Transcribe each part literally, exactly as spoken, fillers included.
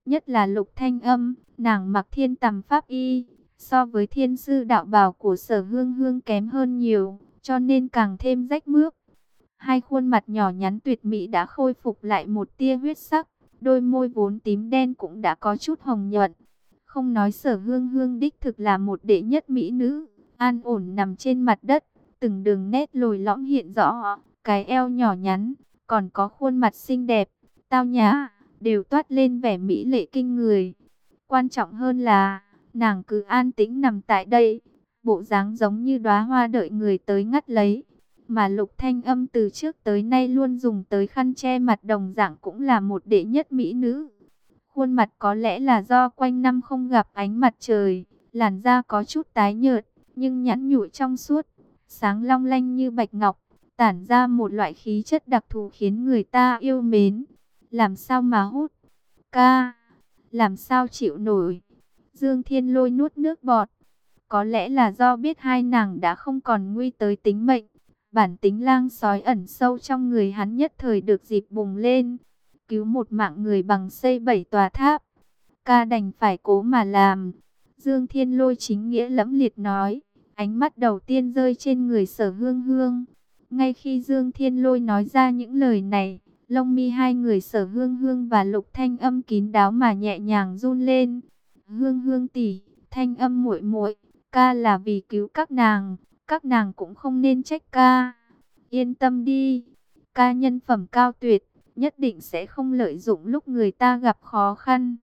Nhất là Lục Thanh Âm, nàng mặc thiên tầm pháp y, so với thiên sư đạo bào của Sở Hương Hương kém hơn nhiều, cho nên càng thêm rách mướp. Hai khuôn mặt nhỏ nhắn tuyệt mỹ đã khôi phục lại một tia huyết sắc, đôi môi vốn tím đen cũng đã có chút hồng nhuận. Không nói Sở Hương Hương đích thực là một đệ nhất mỹ nữ, an ổn nằm trên mặt đất, từng đường nét lồi lõm hiện rõ, cái eo nhỏ nhắn, còn có khuôn mặt xinh đẹp, tao nhã, đều toát lên vẻ mỹ lệ kinh người. Quan trọng hơn là, nàng cứ an tĩnh nằm tại đây, bộ dáng giống như đóa hoa đợi người tới ngắt lấy. Mà Lục Thanh Âm từ trước tới nay luôn dùng tới khăn che mặt đồng dạng cũng là một đệ nhất mỹ nữ. Khuôn mặt có lẽ là do quanh năm không gặp ánh mặt trời, làn da có chút tái nhợt, nhưng nhẵn nhụi trong suốt, sáng long lanh như bạch ngọc, tản ra một loại khí chất đặc thù khiến người ta yêu mến. Làm sao mà hút? Ca, làm sao chịu nổi? Dương Thiên Lôi nuốt nước bọt. Có lẽ là do biết hai nàng đã không còn nguy tới tính mệnh, bản tính lang sói ẩn sâu trong người hắn nhất thời được dịp bùng lên, cứu một mạng người bằng xây bảy tòa tháp. Ca đành phải cố mà làm. Dương Thiên Lôi chính nghĩa lẫm liệt nói, ánh mắt đầu tiên rơi trên người Sở Hương Hương. Ngay khi Dương Thiên Lôi nói ra những lời này, lông mi hai người Sở Hương Hương và Lục Thanh Âm kín đáo mà nhẹ nhàng run lên. Hương Hương tỷ, Thanh Âm muội muội, ca là vì cứu các nàng, các nàng cũng không nên trách ca. Yên tâm đi, ca nhân phẩm cao tuyệt, nhất định sẽ không lợi dụng lúc người ta gặp khó khăn.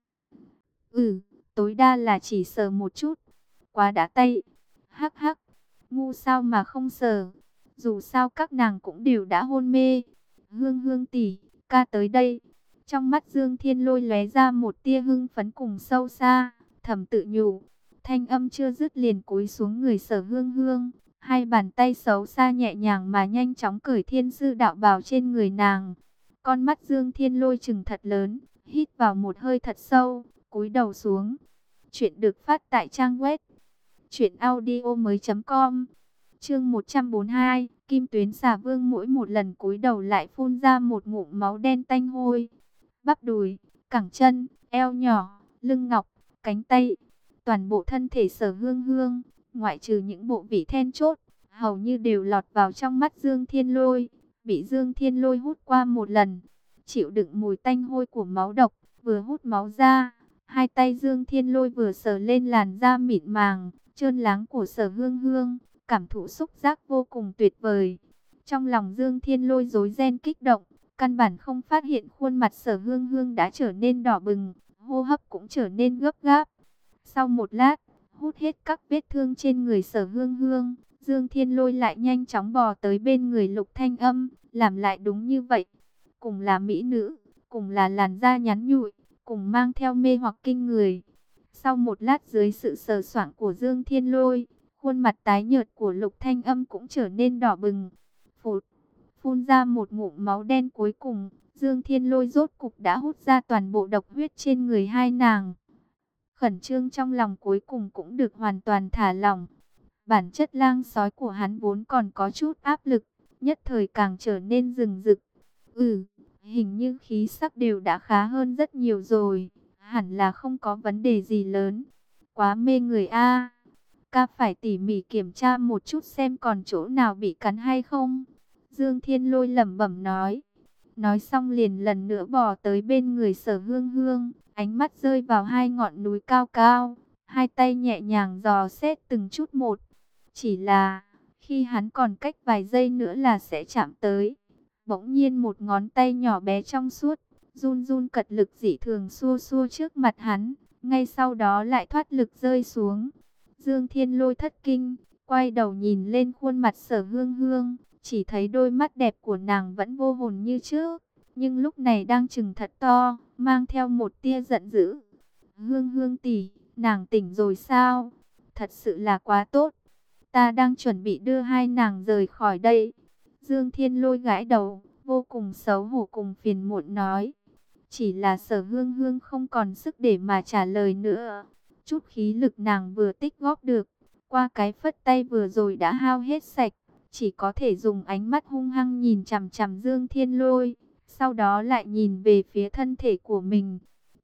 Ừ, tối đa là chỉ sờ một chút, quá đã tay. Hắc hắc, ngu sao mà không sờ, dù sao các nàng cũng đều đã hôn mê. Hương Hương tỷ, ca tới đây. Trong mắt Dương Thiên Lôi lóe ra một tia hưng phấn cùng sâu xa, thầm tự nhủ. Thanh Âm chưa dứt liền cúi xuống người Sở Hương Hương, hai bàn tay xấu xa nhẹ nhàng mà nhanh chóng cởi thiên sư đạo bào trên người nàng. Con mắt Dương Thiên Lôi trừng thật lớn, hít vào một hơi thật sâu, cúi đầu xuống. Chuyện được phát tại trang web truyện audio mới chấm com. Chương một trăm bốn mươi hai, Kim Tuyến Xà Vương mỗi một lần cúi đầu lại phun ra một ngụm máu đen tanh hôi. Bắp đùi, cẳng chân, eo nhỏ, lưng ngọc, cánh tay, toàn bộ thân thể Sở Hương Hương, ngoại trừ những bộ vị then chốt, hầu như đều lọt vào trong mắt Dương Thiên Lôi, bị Dương Thiên Lôi hút qua một lần, chịu đựng mùi tanh hôi của máu độc, vừa hút máu ra, hai tay Dương Thiên Lôi vừa sờ lên làn da mịn màng, trơn láng của Sở Hương Hương, cảm thụ xúc giác vô cùng tuyệt vời. Trong lòng Dương Thiên Lôi rối ren kích động, căn bản không phát hiện khuôn mặt Sở Hương Hương đã trở nên đỏ bừng, hô hấp cũng trở nên gấp gáp. Sau một lát, hút hết các vết thương trên người Sở Hương Hương, Dương Thiên Lôi lại nhanh chóng bò tới bên người Lục Thanh Âm, làm lại đúng như vậy. Cùng là mỹ nữ, cùng là làn da nhắn nhụi, cùng mang theo mê hoặc kinh người. Sau một lát dưới sự sờ soạng của Dương Thiên Lôi, khuôn mặt tái nhợt của Lục Thanh Âm cũng trở nên đỏ bừng. Phụt, phun ra một ngụm máu đen cuối cùng, Dương Thiên Lôi rốt cục đã hút ra toàn bộ độc huyết trên người hai nàng. Khẩn trương trong lòng cuối cùng cũng được hoàn toàn thả lỏng. Bản chất lang sói của hắn vốn còn có chút áp lực, nhất thời càng trở nên rừng rực. Ừ, hình như khí sắc đều đã khá hơn rất nhiều rồi, hẳn là không có vấn đề gì lớn. Quá mê người a. Ca phải tỉ mỉ kiểm tra một chút xem còn chỗ nào bị cắn hay không. Dương Thiên Lôi lẩm bẩm nói. Nói xong liền lần nữa bò tới bên người Sở Hương Hương, ánh mắt rơi vào hai ngọn núi cao cao, hai tay nhẹ nhàng dò xét từng chút một. Chỉ là, khi hắn còn cách vài giây nữa là sẽ chạm tới, bỗng nhiên một ngón tay nhỏ bé trong suốt, run run cật lực dị thường xua xua trước mặt hắn, ngay sau đó lại thoát lực rơi xuống. Dương Thiên Lôi thất kinh, quay đầu nhìn lên khuôn mặt Sở Hương Hương, chỉ thấy đôi mắt đẹp của nàng vẫn vô hồn như trước, nhưng lúc này đang trừng thật to, mang theo một tia giận dữ. Hương Hương tỷ, nàng tỉnh rồi sao? Thật sự là quá tốt. Ta đang chuẩn bị đưa hai nàng rời khỏi đây. Dương Thiên Lôi gãi đầu, vô cùng xấu hổ cùng phiền muộn nói. Chỉ là Sở Hương Hương không còn sức để mà trả lời nữa. Chút khí lực nàng vừa tích góp được, qua cái phất tay vừa rồi đã hao hết sạch. Chỉ có thể dùng ánh mắt hung hăng nhìn chằm chằm Dương Thiên Lôi, sau đó lại nhìn về phía thân thể của mình.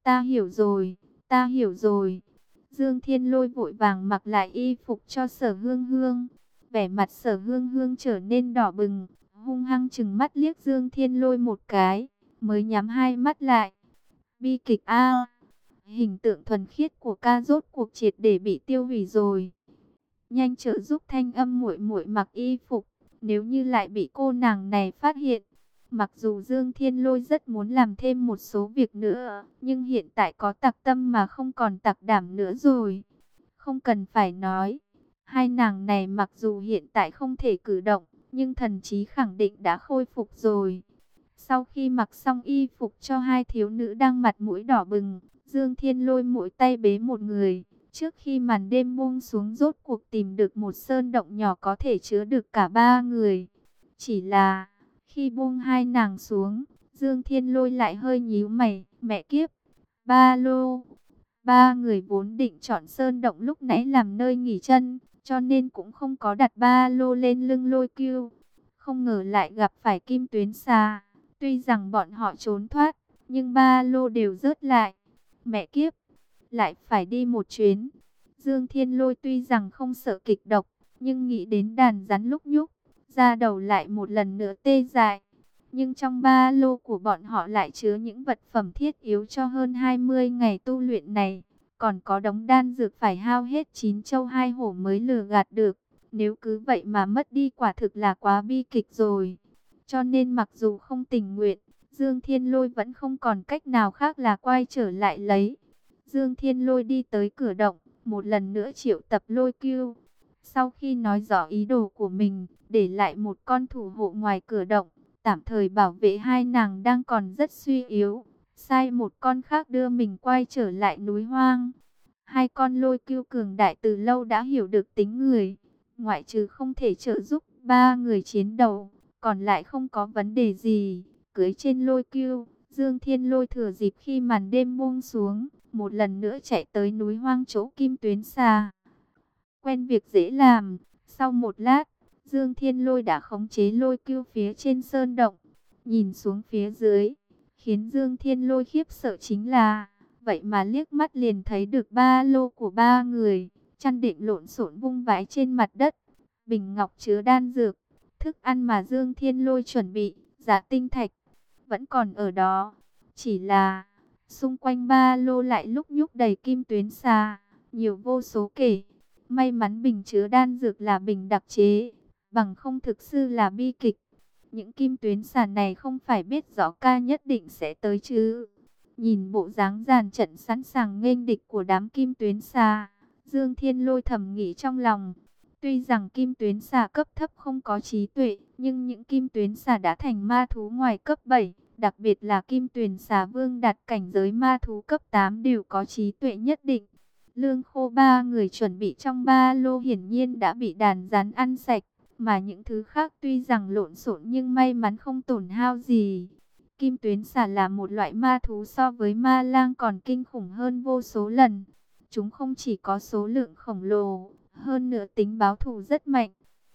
Ta hiểu rồi, ta hiểu rồi. Dương Thiên Lôi vội vàng mặc lại y phục cho Sở Hương Hương. Vẻ mặt Sở Hương Hương trở nên đỏ bừng, hung hăng trừng mắt liếc Dương Thiên Lôi một cái, mới nhắm hai mắt lại. Bi kịch a, hình tượng thuần khiết của ca rốt cuộc triệt để bị tiêu hủy rồi. Nhanh trợ giúp Thanh Âm muội muội mặc y phục, nếu như lại bị cô nàng này phát hiện. Mặc dù Dương Thiên Lôi rất muốn làm thêm một số việc nữa, nhưng hiện tại có tặc tâm mà không còn tặc đảm nữa rồi. Không cần phải nói, hai nàng này mặc dù hiện tại không thể cử động, nhưng thần trí khẳng định đã khôi phục rồi. Sau khi mặc xong y phục cho hai thiếu nữ đang mặt mũi đỏ bừng, Dương Thiên Lôi mỗi tay bế một người. Trước khi màn đêm buông xuống rốt cuộc tìm được một sơn động nhỏ có thể chứa được cả ba người. Chỉ là, khi buông hai nàng xuống, Dương Thiên Lôi lại hơi nhíu mày, mẹ kiếp, ba lô. Ba người vốn định chọn sơn động lúc nãy làm nơi nghỉ chân, cho nên cũng không có đặt ba lô lên lưng Lôi Cưu. Không ngờ lại gặp phải Kim Tuyến Xà. Tuy rằng bọn họ trốn thoát, nhưng ba lô đều rớt lại. Mẹ kiếp, lại phải đi một chuyến. Dương Thiên Lôi tuy rằng không sợ kịch độc, nhưng nghĩ đến đàn rắn lúc nhúc, da đầu lại một lần nữa tê dại. Nhưng trong ba lô của bọn họ lại chứa những vật phẩm thiết yếu cho hơn hai mươi ngày tu luyện này. Còn có đống đan dược phải hao hết chín châu hai hổ mới lừa gạt được. Nếu cứ vậy mà mất đi quả thực là quá bi kịch rồi. Cho nên mặc dù không tình nguyện, Dương Thiên Lôi vẫn không còn cách nào khác là quay trở lại lấy. Dương Thiên Lôi đi tới cửa động, một lần nữa triệu tập Lôi Cưu. Sau khi nói rõ ý đồ của mình, để lại một con thủ hộ ngoài cửa động, tạm thời bảo vệ hai nàng đang còn rất suy yếu. Sai một con khác đưa mình quay trở lại núi hoang. Hai con Lôi Cưu cường đại từ lâu đã hiểu được tính người. Ngoại trừ không thể trợ giúp ba người chiến đấu, còn lại không có vấn đề gì. Cưới trên Lôi Cưu, Dương Thiên Lôi thừa dịp khi màn đêm buông xuống, một lần nữa chạy tới núi hoang chỗ Kim Tuyến Xà. Quen việc dễ làm, sau một lát, Dương Thiên Lôi đã khống chế Lôi Cưu phía trên sơn động. Nhìn xuống phía dưới, khiến Dương Thiên Lôi khiếp sợ chính là, vậy mà liếc mắt liền thấy được ba lô của ba người, chăn đệm lộn xộn vung vãi trên mặt đất, bình ngọc chứa đan dược, thức ăn mà Dương Thiên Lôi chuẩn bị, giá tinh thạch, vẫn còn ở đó. Chỉ là, xung quanh ba lô lại lúc nhúc đầy Kim Tuyến Xà, nhiều vô số kể. May mắn bình chứa đan dược là bình đặc chế, bằng không thực sự là bi kịch. Những Kim Tuyến Xà này không phải biết rõ ca nhất định sẽ tới chứ. Nhìn bộ dáng dàn trận sẵn sàng nghênh địch của đám Kim Tuyến Xà, Dương Thiên Lôi thầm nghĩ trong lòng. Tuy rằng Kim Tuyến Xà cấp thấp không có trí tuệ, nhưng những Kim Tuyến Xà đã thành ma thú ngoài cấp bảy, đặc biệt là Kim Tuyến Xà Vương đạt cảnh giới ma thú cấp tám đều có trí tuệ nhất định. Lương khô ba người chuẩn bị trong ba lô hiển nhiên đã bị đàn rắn ăn sạch, mà những thứ khác tuy rằng lộn xộn nhưng may mắn không tổn hao gì. Kim Tuyến Xà là một loại ma thú so với ma lang còn kinh khủng hơn vô số lần. Chúng không chỉ có số lượng khổng lồ, hơn nữa tính báo thù rất mạnh.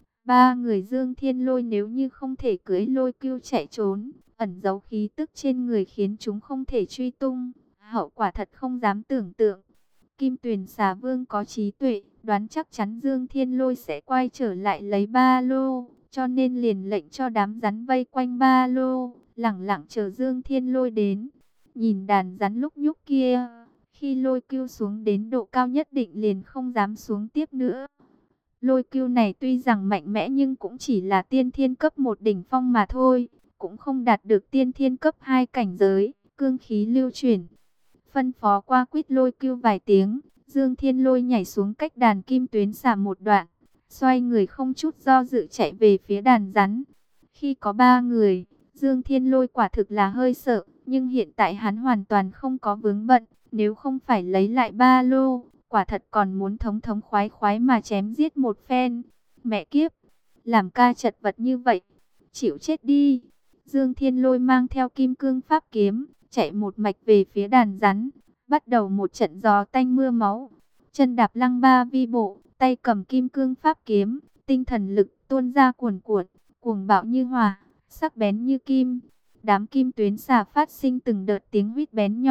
Ba người Dương Thiên Lôi nếu như không thể cưỡi Lôi Cưu chạy trốn, ẩn giấu khí tức trên người khiến chúng không thể truy tung, hậu quả thật không dám tưởng tượng. Kim Tuyền Xà Vương có trí tuệ, đoán chắc chắn Dương Thiên Lôi sẽ quay trở lại lấy ba lô, cho nên liền lệnh cho đám rắn vây quanh ba lô, lẳng lặng chờ Dương Thiên Lôi đến. Nhìn đàn rắn lúc nhúc kia, khi Lôi Cưu xuống đến độ cao nhất định liền không dám xuống tiếp nữa. Lôi Cưu này tuy rằng mạnh mẽ nhưng cũng chỉ là tiên thiên cấp một đỉnh phong mà thôi, cũng không đạt được tiên thiên cấp hai cảnh giới, cương khí lưu chuyển. Phân phó qua quýt Lôi Cưu vài tiếng, Dương Thiên Lôi nhảy xuống cách đàn Kim Tuyến Xà một đoạn, xoay người không chút do dự chạy về phía đàn rắn. Khi có ba người, Dương Thiên Lôi quả thực là hơi sợ, nhưng hiện tại hắn hoàn toàn không có vướng bận, nếu không phải lấy lại ba lô, quả thật còn muốn thống thống khoái khoái mà chém giết một phen. Mẹ kiếp, làm ca chật vật như vậy, chịu chết đi. Dương Thiên Lôi mang theo kim cương pháp kiếm, chạy một mạch về phía đàn rắn, bắt đầu một trận gió tanh mưa máu. Chân đạp lăng ba vi bộ, tay cầm kim cương pháp kiếm, tinh thần lực tuôn ra cuồn cuộn, cuồng bạo như hỏa, sắc bén như kim. Đám Kim Tuyến Xà phát sinh từng đợt tiếng huýt bén nhọn,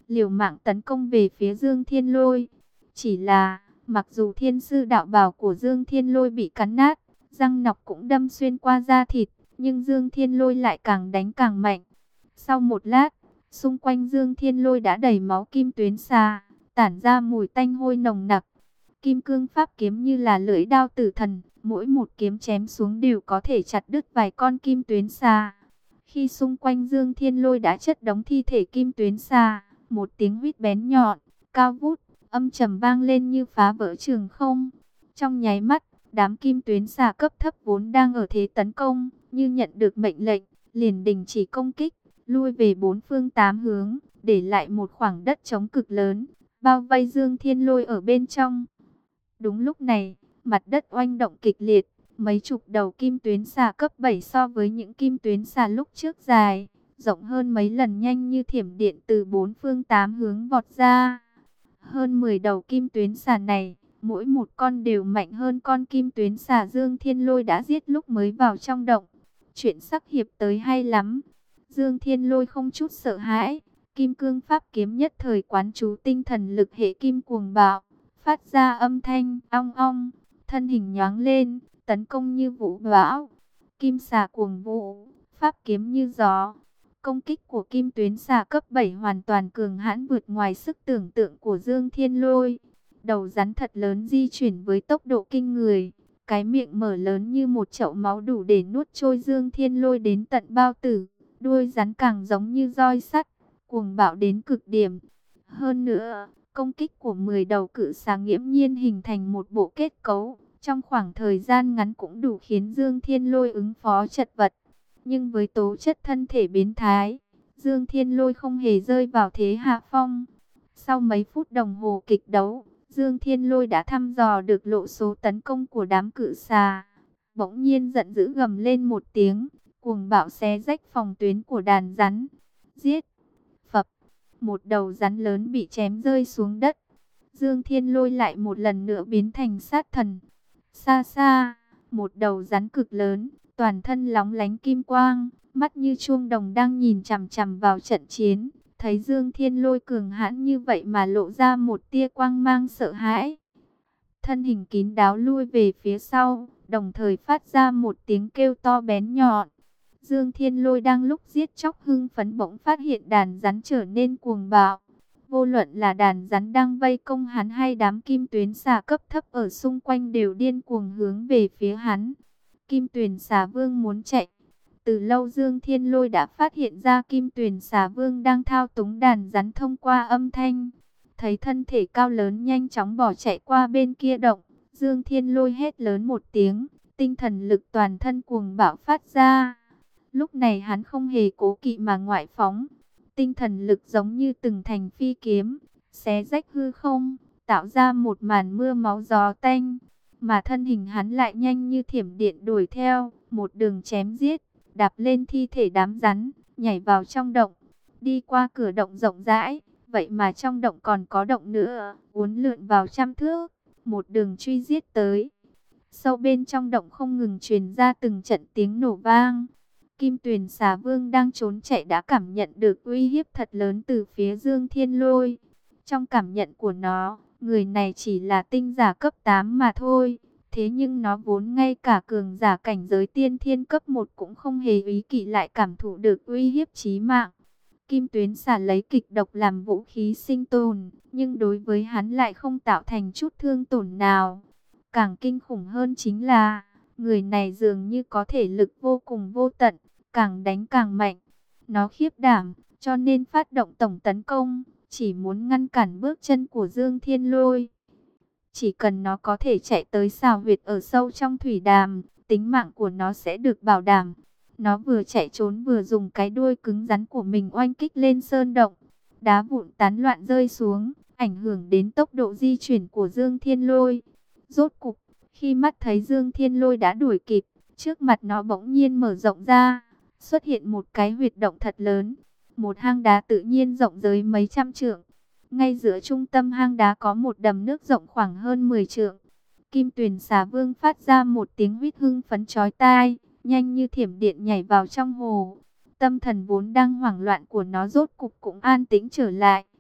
liều mạng tấn công về phía Dương Thiên Lôi. Chỉ là, mặc dù thiên sư đạo bào của Dương Thiên Lôi bị cắn nát, răng nọc cũng đâm xuyên qua da thịt, nhưng Dương Thiên Lôi lại càng đánh càng mạnh. Sau một lát, xung quanh Dương Thiên Lôi đã đầy máu kim tuyến xà, tản ra mùi tanh hôi nồng nặc. Kim cương pháp kiếm như là lưỡi đao tử thần, mỗi một kiếm chém xuống đều có thể chặt đứt vài con kim tuyến xà. Khi xung quanh Dương Thiên Lôi đã chất đống thi thể kim tuyến xà, một tiếng huýt bén nhọn, cao vút, âm trầm vang lên như phá vỡ trường không. Trong nháy mắt, đám kim tuyến xà cấp thấp vốn đang ở thế tấn công, như nhận được mệnh lệnh, liền đình chỉ công kích, lui về bốn phương tám hướng, để lại một khoảng đất trống cực lớn, bao vây Dương Thiên Lôi ở bên trong. Đúng lúc này, mặt đất oanh động kịch liệt, mấy chục đầu kim tuyến xà cấp bảy so với những kim tuyến xà lúc trước dài, rộng hơn mấy lần, nhanh như thiểm điện từ bốn phương tám hướng vọt ra. Hơn mười đầu kim tuyến xà này, mỗi một con đều mạnh hơn con kim tuyến xà Dương Thiên Lôi đã giết lúc mới vào trong động. Chuyện sắc hiệp tới hay lắm. Dương Thiên Lôi không chút sợ hãi, kim cương pháp kiếm nhất thời quán chú tinh thần lực hệ kim cuồng bạo, phát ra âm thanh ong ong, thân hình nhoáng lên, tấn công như vũ bão. Kim xà cuồng vũ, pháp kiếm như gió. Công kích của kim tuyến xà cấp bảy hoàn toàn cường hãn, vượt ngoài sức tưởng tượng của Dương Thiên Lôi. Đầu rắn thật lớn di chuyển với tốc độ kinh người, cái miệng mở lớn như một chậu máu đủ để nuốt trôi Dương Thiên Lôi đến tận bao tử. Đuôi rắn càng giống như roi sắt, cuồng bạo đến cực điểm. Hơn nữa, công kích của mười đầu cự xà nghiễm nhiên hình thành một bộ kết cấu, trong khoảng thời gian ngắn cũng đủ khiến Dương Thiên Lôi ứng phó chật vật. Nhưng với tố chất thân thể biến thái, Dương Thiên Lôi không hề rơi vào thế hạ phong. Sau mấy phút đồng hồ kịch đấu, Dương Thiên Lôi đã thăm dò được lộ số tấn công của đám cự xà. Bỗng nhiên giận dữ gầm lên một tiếng, cuồng bạo xé rách phòng tuyến của đàn rắn. Giết! Phập! Một đầu rắn lớn bị chém rơi xuống đất. Dương Thiên Lôi lại một lần nữa biến thành sát thần. Xa xa, một đầu rắn cực lớn, toàn thân lóng lánh kim quang, mắt như chuông đồng đang nhìn chằm chằm vào trận chiến. Thấy Dương Thiên Lôi cường hãn như vậy mà lộ ra một tia quang mang sợ hãi. Thân hình kín đáo lui về phía sau, đồng thời phát ra một tiếng kêu to bén nhọn. Dương Thiên Lôi đang lúc giết chóc hưng phấn bỗng phát hiện đàn rắn trở nên cuồng bạo. Vô luận là đàn rắn đang vây công hắn hay đám kim tuyến xà cấp thấp ở xung quanh đều điên cuồng hướng về phía hắn. Kim Tuyền Xà Vương muốn chạy. Từ lâu Dương Thiên Lôi đã phát hiện ra Kim Tuyền Xà Vương đang thao túng đàn rắn thông qua âm thanh. Thấy thân thể cao lớn nhanh chóng bỏ chạy qua bên kia động, Dương Thiên Lôi hét lớn một tiếng, tinh thần lực toàn thân cuồng bạo phát ra. Lúc này hắn không hề cố kỵ mà ngoại phóng, tinh thần lực giống như từng thành phi kiếm, xé rách hư không, tạo ra một màn mưa máu gió tanh. Mà thân hình hắn lại nhanh như thiểm điện đuổi theo, một đường chém giết, đạp lên thi thể đám rắn, nhảy vào trong động, đi qua cửa động rộng rãi, vậy mà trong động còn có động nữa, uốn lượn vào trăm thước, một đường truy giết tới. Sâu bên trong động không ngừng truyền ra từng trận tiếng nổ vang. Kim Tuyền Xà Vương đang trốn chạy đã cảm nhận được uy hiếp thật lớn từ phía Dương Thiên Lôi. Trong cảm nhận của nó, người này chỉ là tinh giả cấp tám mà thôi. Thế nhưng nó vốn ngay cả cường giả cảnh giới tiên thiên cấp một cũng không hề ý kỵ, lại cảm thụ được uy hiếp chí mạng. Kim Tuyến Xà lấy kịch độc làm vũ khí sinh tồn, nhưng đối với hắn lại không tạo thành chút thương tổn nào. Càng kinh khủng hơn chính là, người này dường như có thể lực vô cùng vô tận, càng đánh càng mạnh. Nó khiếp đảm, cho nên phát động tổng tấn công, chỉ muốn ngăn cản bước chân của Dương Thiên Lôi. Chỉ cần nó có thể chạy tới xào huyệt ở sâu trong thủy đàm, tính mạng của nó sẽ được bảo đảm. Nó vừa chạy trốn vừa dùng cái đuôi cứng rắn của mình oanh kích lên sơn động. Đá vụn tán loạn rơi xuống, ảnh hưởng đến tốc độ di chuyển của Dương Thiên Lôi. Rốt cục, khi mắt thấy Dương Thiên Lôi đã đuổi kịp, trước mặt nó bỗng nhiên mở rộng ra, xuất hiện một cái huyệt động thật lớn. Một hang đá tự nhiên rộng tới mấy trăm trượng. Ngay giữa trung tâm hang đá có một đầm nước rộng khoảng hơn mười trượng. Kim Tuyền Xà Vương phát ra một tiếng huýt hưng phấn chói tai, nhanh như thiểm điện nhảy vào trong hồ. Tâm thần vốn đang hoảng loạn của nó rốt cục cũng an tĩnh trở lại.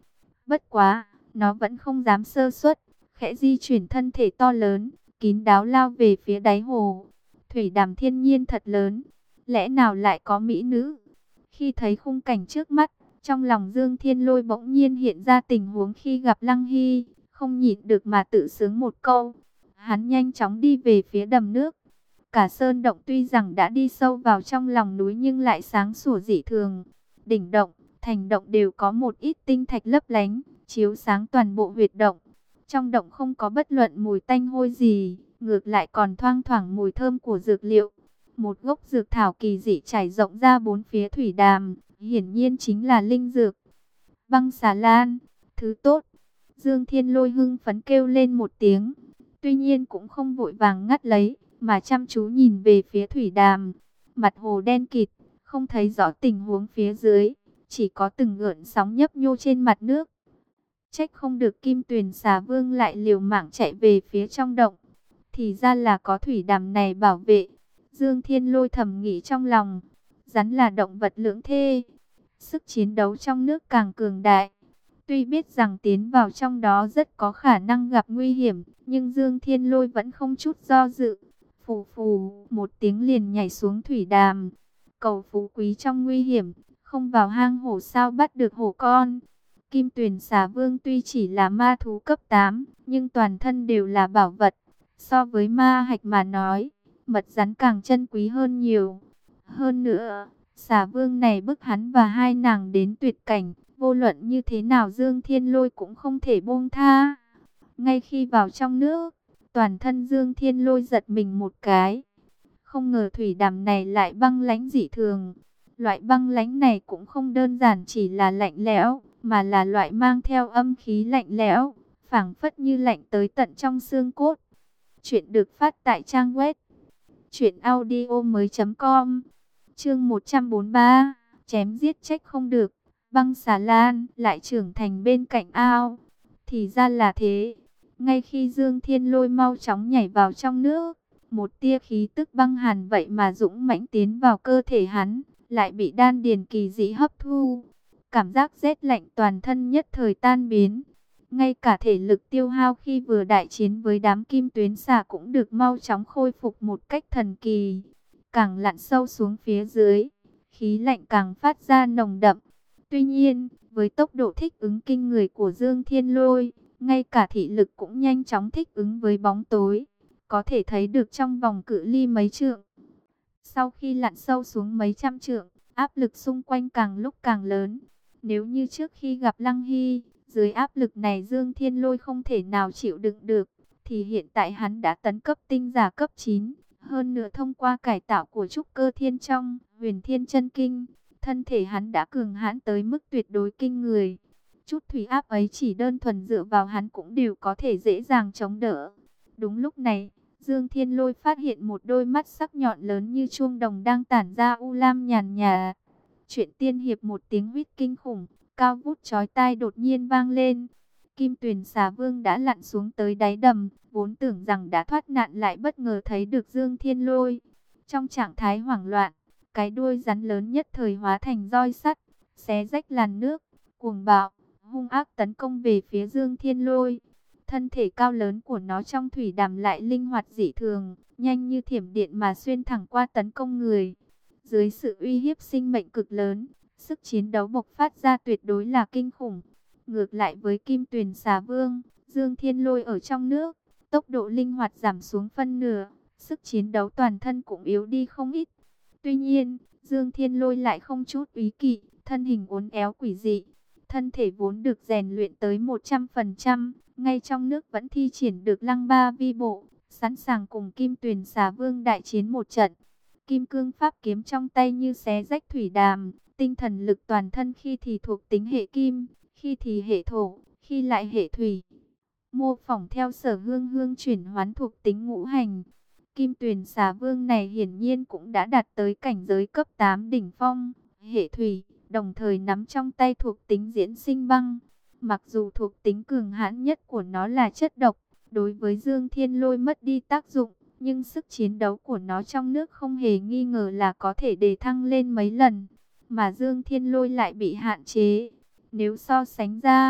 Bất quá, nó vẫn không dám sơ suất, khẽ di chuyển thân thể to lớn, kín đáo lao về phía đáy hồ. Thủy đàm thiên nhiên thật lớn, lẽ nào lại có mỹ nữ? Khi thấy khung cảnh trước mắt, trong lòng Dương Thiên Lôi bỗng nhiên hiện ra tình huống khi gặp Lăng Hy, không nhịn được mà tự sướng một câu. Hắn nhanh chóng đi về phía đầm nước. Cả sơn động tuy rằng đã đi sâu vào trong lòng núi nhưng lại sáng sủa dị thường. Đỉnh động, thành động đều có một ít tinh thạch lấp lánh, chiếu sáng toàn bộ huyệt động. Trong động không có bất luận mùi tanh hôi gì, ngược lại còn thoang thoảng mùi thơm của dược liệu. Một gốc dược thảo kỳ dị trải rộng ra bốn phía thủy đàm, hiển nhiên chính là linh dược. Băng xà lan, thứ tốt. Dương Thiên Lôi hưng phấn kêu lên một tiếng, tuy nhiên cũng không vội vàng ngắt lấy, mà chăm chú nhìn về phía thủy đàm. Mặt hồ đen kịt, không thấy rõ tình huống phía dưới, chỉ có từng gợn sóng nhấp nhô trên mặt nước. Trách không được Kim Tuyền Xà Vương lại liều mạng chạy về phía trong động, thì ra là có thủy đàm này bảo vệ. Dương Thiên Lôi thầm nghĩ trong lòng, rắn là động vật lưỡng thê, sức chiến đấu trong nước càng cường đại. Tuy biết rằng tiến vào trong đó rất có khả năng gặp nguy hiểm, nhưng Dương Thiên Lôi vẫn không chút do dự. Phù phù, một tiếng liền nhảy xuống thủy đàm. Cầu phú quý trong nguy hiểm, không vào hang hổ sao bắt được hổ con. Kim Tuyền Xà Vương tuy chỉ là ma thú cấp tám, nhưng toàn thân đều là bảo vật. So với ma hạch mà nói, mật rắn càng chân quý hơn nhiều. Hơn nữa, Xà Vương này bức hắn và hai nàng đến tuyệt cảnh, vô luận như thế nào Dương Thiên Lôi cũng không thể buông tha. Ngay khi vào trong nước, toàn thân Dương Thiên Lôi giật mình một cái. Không ngờ thủy đàm này lại băng lãnh dị thường. Loại băng lãnh này cũng không đơn giản chỉ là lạnh lẽo, mà là loại mang theo âm khí lạnh lẽo, phảng phất như lạnh tới tận trong xương cốt. Chuyện được phát tại trang web truyện audio mới chấm com. Chương một trăm bốn mươi ba, chém giết trách không được. Băng xà lan lại trưởng thành bên cạnh ao. Thì ra là thế. Ngay khi Dương Thiên Lôi mau chóng nhảy vào trong nước, một tia khí tức băng hàn vậy mà dũng mãnh tiến vào cơ thể hắn, lại bị đan điền kỳ dị hấp thu. Cảm giác rét lạnh toàn thân nhất thời tan biến. Ngay cả thể lực tiêu hao khi vừa đại chiến với đám kim tuyến xà cũng được mau chóng khôi phục một cách thần kỳ. Càng lặn sâu xuống phía dưới, khí lạnh càng phát ra nồng đậm. Tuy nhiên, với tốc độ thích ứng kinh người của Dương Thiên Lôi, ngay cả thị lực cũng nhanh chóng thích ứng với bóng tối, có thể thấy được trong vòng cự ly mấy trượng. Sau khi lặn sâu xuống mấy trăm trượng, áp lực xung quanh càng lúc càng lớn. Nếu như trước khi gặp Lăng Hy, dưới áp lực này Dương Thiên Lôi không thể nào chịu đựng được, thì hiện tại hắn đã tấn cấp tinh giả cấp chín. Hơn nữa thông qua cải tạo của trúc cơ thiên trong Huyền Thiên Chân Kinh, thân thể hắn đã cường hãn tới mức tuyệt đối kinh người. Chút thủy áp ấy chỉ đơn thuần dựa vào hắn cũng đều có thể dễ dàng chống đỡ. Đúng lúc này, Dương Thiên Lôi phát hiện một đôi mắt sắc nhọn lớn như chuông đồng đang tản ra u lam nhàn nhạt. Chuyện tiên hiệp một tiếng huýt kinh khủng, cao vút chói tai đột nhiên vang lên. Kim Tuyền Xà Vương đã lặn xuống tới đáy đầm, vốn tưởng rằng đã thoát nạn lại bất ngờ thấy được Dương Thiên Lôi. Trong trạng thái hoảng loạn, cái đuôi rắn lớn nhất thời hóa thành roi sắt, xé rách làn nước, cuồng bạo, hung ác tấn công về phía Dương Thiên Lôi. Thân thể cao lớn của nó trong thủy đàm lại linh hoạt dị thường, nhanh như thiểm điện mà xuyên thẳng qua tấn công người. Dưới sự uy hiếp sinh mệnh cực lớn, sức chiến đấu bộc phát ra tuyệt đối là kinh khủng. Ngược lại với Kim Tuyền Xà Vương, Dương Thiên Lôi ở trong nước, tốc độ linh hoạt giảm xuống phân nửa, sức chiến đấu toàn thân cũng yếu đi không ít. Tuy nhiên, Dương Thiên Lôi lại không chút úy kỵ, thân hình uốn éo quỷ dị. Thân thể vốn được rèn luyện tới một trăm phần trăm, ngay trong nước vẫn thi triển được lăng ba vi bộ, sẵn sàng cùng Kim Tuyền Xà Vương đại chiến một trận. Kim cương pháp kiếm trong tay như xé rách thủy đàm, tinh thần lực toàn thân khi thì thuộc tính hệ kim, khi thì hệ thổ, khi lại hệ thủy. Mô phỏng theo Sở Hương Hương chuyển hoán thuộc tính ngũ hành. Kim Tuyền Xà Vương này hiển nhiên cũng đã đạt tới cảnh giới cấp tám đỉnh phong, hệ thủy, đồng thời nắm trong tay thuộc tính diễn sinh băng. Mặc dù thuộc tính cường hãn nhất của nó là chất độc, đối với Dương Thiên Lôi mất đi tác dụng, nhưng sức chiến đấu của nó trong nước không hề nghi ngờ là có thể đề thăng lên mấy lần, mà Dương Thiên Lôi lại bị hạn chế. Nếu so sánh ra,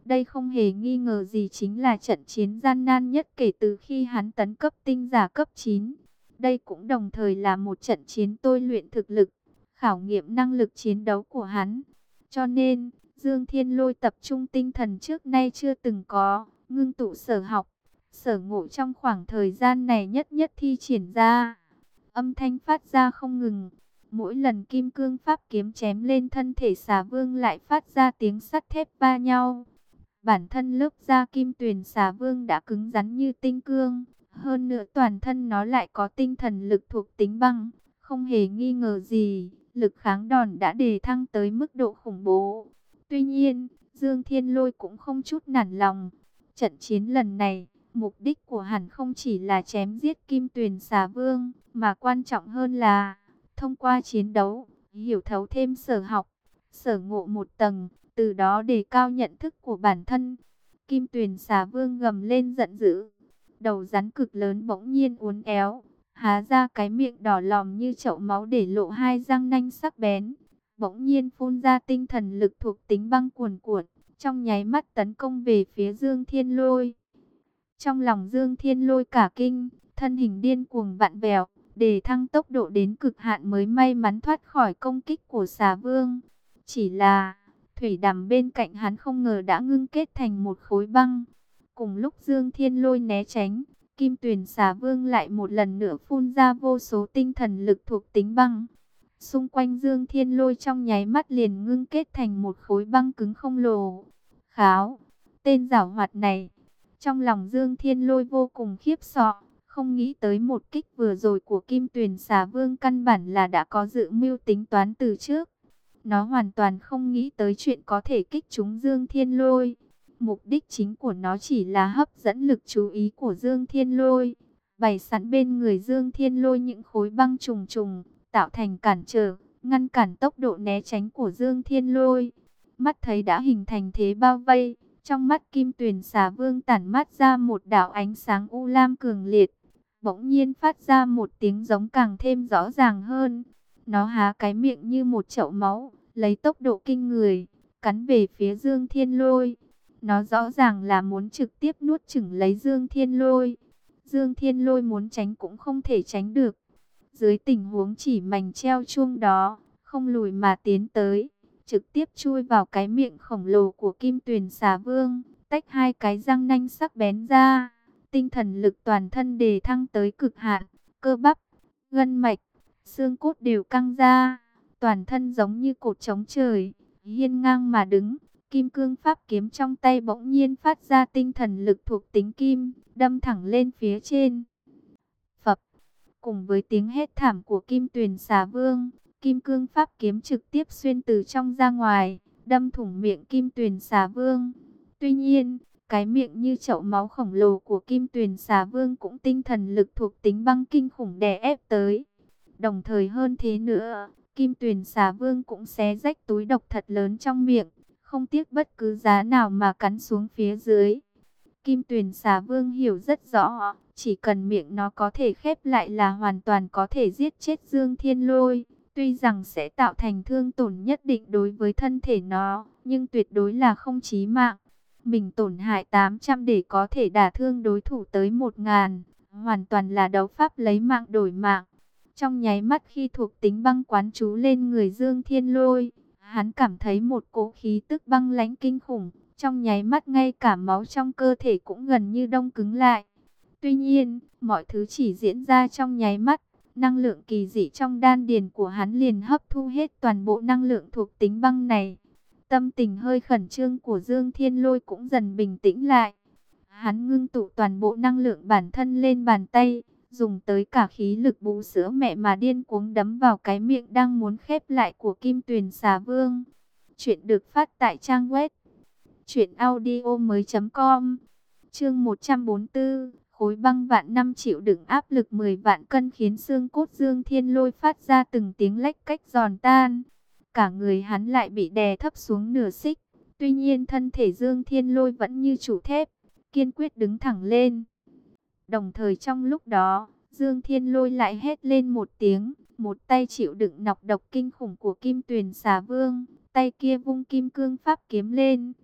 Đây không hề nghi ngờ gì chính là trận chiến gian nan nhất kể từ khi hắn tấn cấp tinh giả cấp chín. Đây cũng đồng thời là một trận chiến tôi luyện thực lực, khảo nghiệm năng lực chiến đấu của hắn. Cho nên, Dương Thiên Lôi tập trung tinh thần trước nay chưa từng có, ngưng tụ sở học, sở ngộ trong khoảng thời gian này nhất nhất thi triển ra. Âm thanh phát ra không ngừng, mỗi lần kim cương pháp kiếm chém lên thân thể xà vương lại phát ra tiếng sắt thép va nhau. Bản thân lớp da kim tuyền xà vương đã cứng rắn như tinh cương, hơn nữa toàn thân nó lại có tinh thần lực thuộc tính băng, không hề nghi ngờ gì, lực kháng đòn đã đề thăng tới mức độ khủng bố. Tuy nhiên, Dương Thiên Lôi cũng không chút nản lòng. Trận chiến lần này, mục đích của hắn không chỉ là chém giết kim tuyền xà vương, mà quan trọng hơn là thông qua chiến đấu, hiểu thấu thêm sở học, sở ngộ một tầng, từ đó đề cao nhận thức của bản thân. Kim tuyền xà vương gầm lên giận dữ, đầu rắn cực lớn bỗng nhiên uốn éo, há ra cái miệng đỏ lòm như chậu máu để lộ hai răng nanh sắc bén, bỗng nhiên phun ra tinh thần lực thuộc tính băng cuồn cuộn, trong nháy mắt tấn công về phía Dương Thiên Lôi. Trong lòng Dương Thiên Lôi cả kinh, thân hình điên cuồng vặn vẹo, để thăng tốc độ đến cực hạn mới may mắn thoát khỏi công kích của xà vương. Chỉ là thủy đàm bên cạnh hắn không ngờ đã ngưng kết thành một khối băng. Cùng lúc Dương Thiên Lôi né tránh, kim tuyền xà vương lại một lần nữa phun ra vô số tinh thần lực thuộc tính băng. Xung quanh Dương Thiên Lôi trong nháy mắt liền ngưng kết thành một khối băng cứng khổng lồ. Kháo, tên giảo hoạt này. Trong lòng Dương Thiên Lôi vô cùng khiếp sợ, không nghĩ tới một kích vừa rồi của kim tuyền xà vương căn bản là đã có dự mưu tính toán từ trước. Nó hoàn toàn không nghĩ tới chuyện có thể kích trúng Dương Thiên Lôi. Mục đích chính của nó chỉ là hấp dẫn lực chú ý của Dương Thiên Lôi, bày sẵn bên người Dương Thiên Lôi những khối băng trùng trùng, tạo thành cản trở, ngăn cản tốc độ né tránh của Dương Thiên Lôi. Mắt thấy đã hình thành thế bao vây, trong mắt kim tuyền xà vương tản mát ra một đạo ánh sáng u lam cường liệt, bỗng nhiên phát ra một tiếng giống càng thêm rõ ràng hơn. Nó há cái miệng như một chậu máu, lấy tốc độ kinh người, cắn về phía Dương Thiên Lôi. Nó rõ ràng là muốn trực tiếp nuốt chửng lấy Dương Thiên Lôi. Dương Thiên Lôi muốn tránh cũng không thể tránh được. Dưới tình huống chỉ mảnh treo chuông đó, không lùi mà tiến tới, trực tiếp chui vào cái miệng khổng lồ của kim tuyền xà vương, tách hai cái răng nanh sắc bén ra. Tinh thần lực toàn thân đề thăng tới cực hạn, cơ bắp, gân mạch, xương cốt đều căng ra, toàn thân giống như cột chống trời, hiên ngang mà đứng. Kim cương pháp kiếm trong tay bỗng nhiên phát ra tinh thần lực thuộc tính kim, đâm thẳng lên phía trên. Phập, cùng với tiếng hét thảm của kim tuyền xà vương, kim cương pháp kiếm trực tiếp xuyên từ trong ra ngoài, đâm thủng miệng kim tuyền xà vương. Tuy nhiên, cái miệng như chậu máu khổng lồ của kim tuyền xà vương cũng tinh thần lực thuộc tính băng kinh khủng đè ép tới. Đồng thời hơn thế nữa, kim tuyền xà vương cũng xé rách túi độc thật lớn trong miệng, không tiếc bất cứ giá nào mà cắn xuống phía dưới. Kim tuyền xà vương hiểu rất rõ, chỉ cần miệng nó có thể khép lại là hoàn toàn có thể giết chết Dương Thiên Lôi. Tuy rằng sẽ tạo thành thương tổn nhất định đối với thân thể nó, nhưng tuyệt đối là không chí mạng. Mình tổn hại tám trăm để có thể đả thương đối thủ tới một nghìn, hoàn toàn là đấu pháp lấy mạng đổi mạng. Trong nháy mắt khi thuộc tính băng quán trú lên người Dương Thiên Lôi, hắn cảm thấy một cỗ khí tức băng lãnh kinh khủng, trong nháy mắt ngay cả máu trong cơ thể cũng gần như đông cứng lại. Tuy nhiên, mọi thứ chỉ diễn ra trong nháy mắt, năng lượng kỳ dị trong đan điền của hắn liền hấp thu hết toàn bộ năng lượng thuộc tính băng này. Tâm tình hơi khẩn trương của Dương Thiên Lôi cũng dần bình tĩnh lại. Hắn ngưng tụ toàn bộ năng lượng bản thân lên bàn tay, dùng tới cả khí lực bú sữa mẹ mà điên cuồng đấm vào cái miệng đang muốn khép lại của kim tuyền xà vương. Chuyện được phát tại trang web truyện audio mới chấm com. Chương một trăm bốn mươi tư, khối băng vạn năm chịu đựng áp lực mười vạn cân khiến xương cốt Dương Thiên Lôi phát ra từng tiếng lách cách giòn tan. Cả người hắn lại bị đè thấp xuống nửa xích. Tuy nhiên thân thể Dương Thiên Lôi vẫn như trụ thép, kiên quyết đứng thẳng lên. Đồng thời trong lúc đó, Dương Thiên Lôi lại hét lên một tiếng, một tay chịu đựng nọc độc kinh khủng của kim tuyền xà vương, tay kia vung kim cương pháp kiếm lên,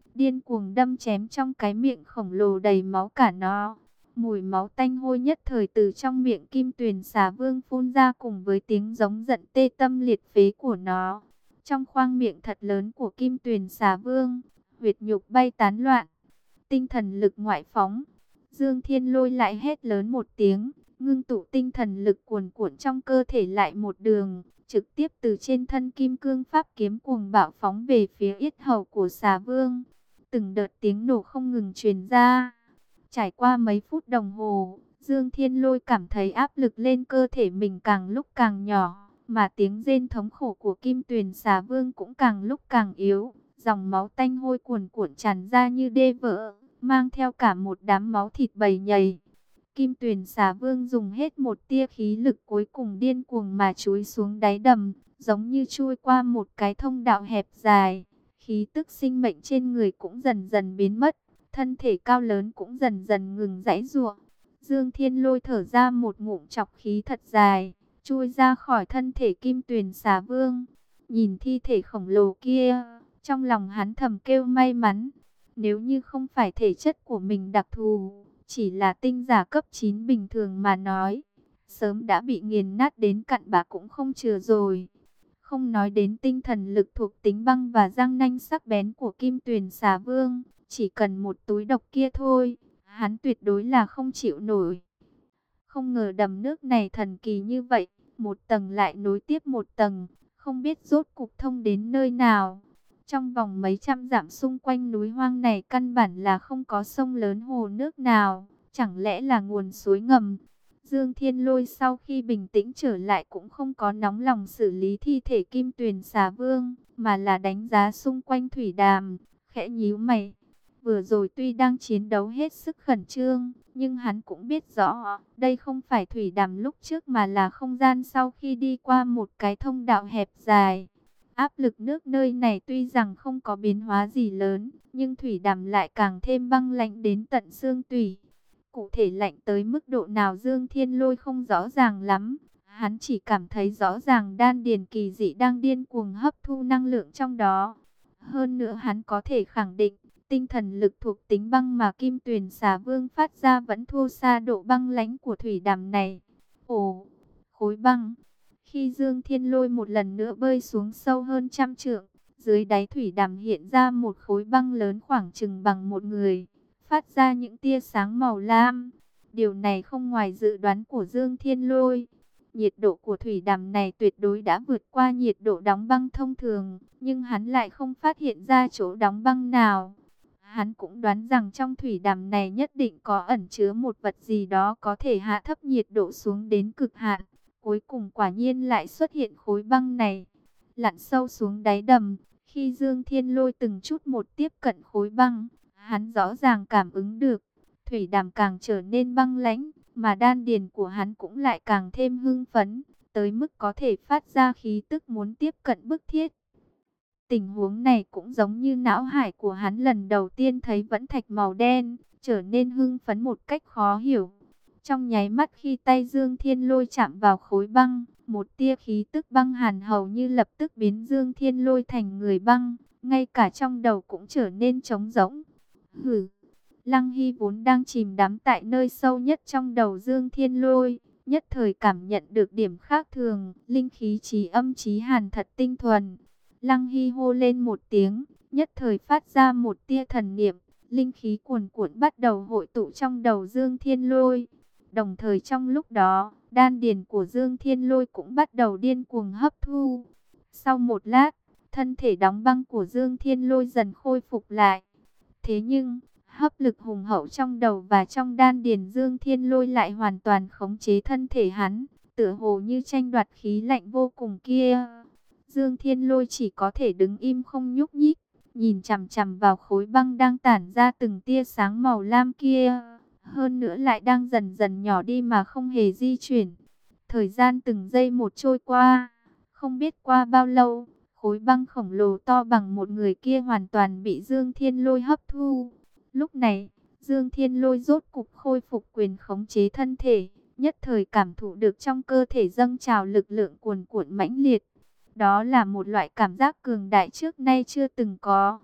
điên cuồng đâm chém trong cái miệng khổng lồ đầy máu cả nó. Mùi máu tanh hôi nhất thời từ trong miệng Kim Tuyền Xà Vương phun ra cùng với tiếng giống giận tê tâm liệt phế của nó. Trong khoang miệng thật lớn của Kim Tuyền Xà Vương, huyết nhục bay tán loạn, tinh thần lực ngoại phóng. Dương Thiên Lôi lại hét lớn một tiếng, ngưng tụ tinh thần lực cuồn cuộn trong cơ thể lại một đường, trực tiếp từ trên thân kim cương pháp kiếm cuồng bạo phóng về phía yết hầu của Xà Vương. Từng đợt tiếng nổ không ngừng truyền ra. Trải qua mấy phút đồng hồ, Dương Thiên Lôi cảm thấy áp lực lên cơ thể mình càng lúc càng nhỏ, mà tiếng rên thống khổ của Kim Tuyền Xà Vương cũng càng lúc càng yếu. Dòng máu tanh hôi cuồn cuộn tràn ra như đê vỡ, mang theo cả một đám máu thịt bầy nhầy. Kim Tuyền Xà Vương dùng hết một tia khí lực cuối cùng điên cuồng mà chúi xuống đáy đầm, giống như chui qua một cái thông đạo hẹp dài. Khí tức sinh mệnh trên người cũng dần dần biến mất, thân thể cao lớn cũng dần dần ngừng giãy giụa. Dương Thiên Lôi thở ra một ngụm trọc khí thật dài, chui ra khỏi thân thể Kim Tuyền Xà Vương. Nhìn thi thể khổng lồ kia, trong lòng hắn thầm kêu may mắn. Nếu như không phải thể chất của mình đặc thù, chỉ là tinh giả cấp chín bình thường mà nói, sớm đã bị nghiền nát đến cặn bã cũng không chừa rồi. Không nói đến tinh thần lực thuộc tính băng và răng nanh sắc bén của Kim Tuyền Xà Vương, chỉ cần một túi độc kia thôi, hắn tuyệt đối là không chịu nổi. Không ngờ đầm nước này thần kỳ như vậy, một tầng lại nối tiếp một tầng, không biết rốt cục thông đến nơi nào. Trong vòng mấy trăm dặm xung quanh núi hoang này căn bản là không có sông lớn hồ nước nào, chẳng lẽ là nguồn suối ngầm. Dương Thiên Lôi sau khi bình tĩnh trở lại cũng không có nóng lòng xử lý thi thể Kim Tuyền Xà Vương, mà là đánh giá xung quanh thủy đàm, khẽ nhíu mày. Vừa rồi tuy đang chiến đấu hết sức khẩn trương, nhưng hắn cũng biết rõ, đây không phải thủy đàm lúc trước mà là không gian sau khi đi qua một cái thông đạo hẹp dài. Áp lực nước nơi này tuy rằng không có biến hóa gì lớn, nhưng thủy đàm lại càng thêm băng lạnh đến tận xương tủy. Cụ thể lạnh tới mức độ nào Dương Thiên Lôi không rõ ràng lắm. Hắn chỉ cảm thấy rõ ràng đan điền kỳ dị đang điên cuồng hấp thu năng lượng trong đó. Hơn nữa hắn có thể khẳng định, tinh thần lực thuộc tính băng mà Kim Tuyền Xà Vương phát ra vẫn thua xa độ băng lãnh của thủy đàm này. Ồ, khối băng. Khi Dương Thiên Lôi một lần nữa bơi xuống sâu hơn trăm trượng, dưới đáy thủy đàm hiện ra một khối băng lớn khoảng chừng bằng một người, phát ra những tia sáng màu lam. Điều này không ngoài dự đoán của Dương Thiên Lôi. Nhiệt độ của thủy đàm này tuyệt đối đã vượt qua nhiệt độ đóng băng thông thường, nhưng hắn lại không phát hiện ra chỗ đóng băng nào. Hắn cũng đoán rằng trong thủy đàm này nhất định có ẩn chứa một vật gì đó có thể hạ thấp nhiệt độ xuống đến cực hạn. Cuối cùng quả nhiên lại xuất hiện khối băng này. Lặn sâu xuống đáy đầm, khi Dương Thiên Lôi từng chút một tiếp cận khối băng, hắn rõ ràng cảm ứng được, thủy đàm càng trở nên băng lãnh, mà đan điền của hắn cũng lại càng thêm hưng phấn, tới mức có thể phát ra khí tức muốn tiếp cận bức thiết. Tình huống này cũng giống như não hải của hắn lần đầu tiên thấy vẫn thạch màu đen, trở nên hưng phấn một cách khó hiểu. Trong nháy mắt khi tay Dương Thiên Lôi chạm vào khối băng, một tia khí tức băng hàn hầu như lập tức biến Dương Thiên Lôi thành người băng, ngay cả trong đầu cũng trở nên trống rỗng. Hừ, Lăng Hy vốn đang chìm đắm tại nơi sâu nhất trong đầu Dương Thiên Lôi, nhất thời cảm nhận được điểm khác thường, linh khí chí âm chí hàn thật tinh thuần. Lăng Hy hô lên một tiếng, nhất thời phát ra một tia thần niệm, linh khí cuồn cuộn bắt đầu hội tụ trong đầu Dương Thiên Lôi. Đồng thời trong lúc đó, đan điền của Dương Thiên Lôi cũng bắt đầu điên cuồng hấp thu. Sau một lát, thân thể đóng băng của Dương Thiên Lôi dần khôi phục lại. Thế nhưng, hấp lực hùng hậu trong đầu và trong đan điền Dương Thiên Lôi lại hoàn toàn khống chế thân thể hắn, tựa hồ như tranh đoạt khí lạnh vô cùng kia. Dương Thiên Lôi chỉ có thể đứng im không nhúc nhích, nhìn chằm chằm vào khối băng đang tản ra từng tia sáng màu lam kia. Hơn nữa lại đang dần dần nhỏ đi mà không hề di chuyển. Thời gian từng giây một trôi qua, không biết qua bao lâu, khối băng khổng lồ to bằng một người kia hoàn toàn bị Dương Thiên Lôi hấp thu. Lúc này, Dương Thiên Lôi rốt cục khôi phục quyền khống chế thân thể, nhất thời cảm thụ được trong cơ thể dâng trào lực lượng cuồn cuộn mãnh liệt. Đó là một loại cảm giác cường đại trước nay chưa từng có.